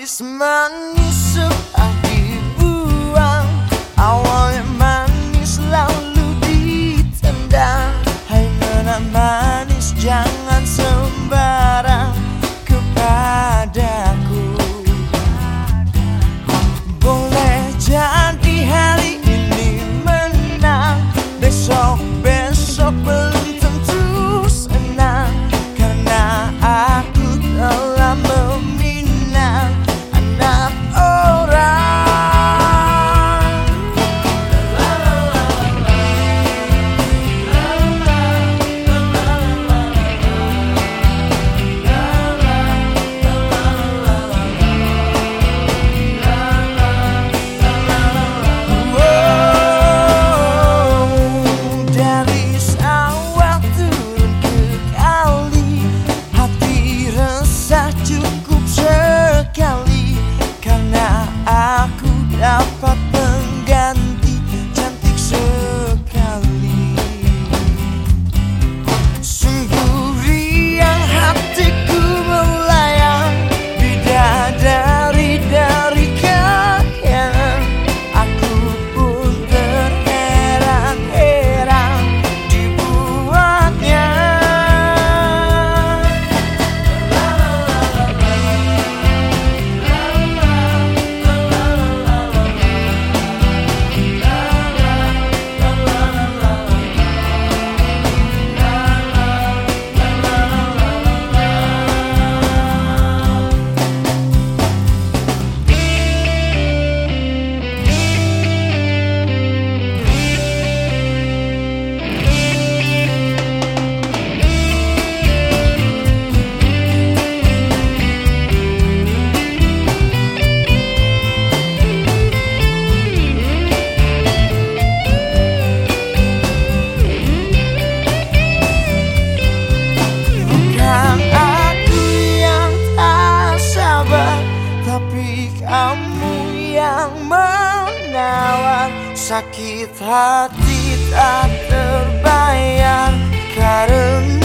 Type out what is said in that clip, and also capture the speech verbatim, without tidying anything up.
Manis manis sudah dibuang, awalnya manis lalu ditendang. Hai nona manis jangan sembarang kepadaku. Boleh jadi hari ini menang, besok-besok belum tentu senang, karena aku telah meminang anak orang. Dari sawah turun ke kali, hati resah cukup sekali, karena aku dapat pengganti cantik sekali. Sungguh riang hatiku melayang, bidadari dari kayangan. Aku pun terheran-heran dibuatnya. Tapi kamu yang menawar, sakit hati tak terbayar karena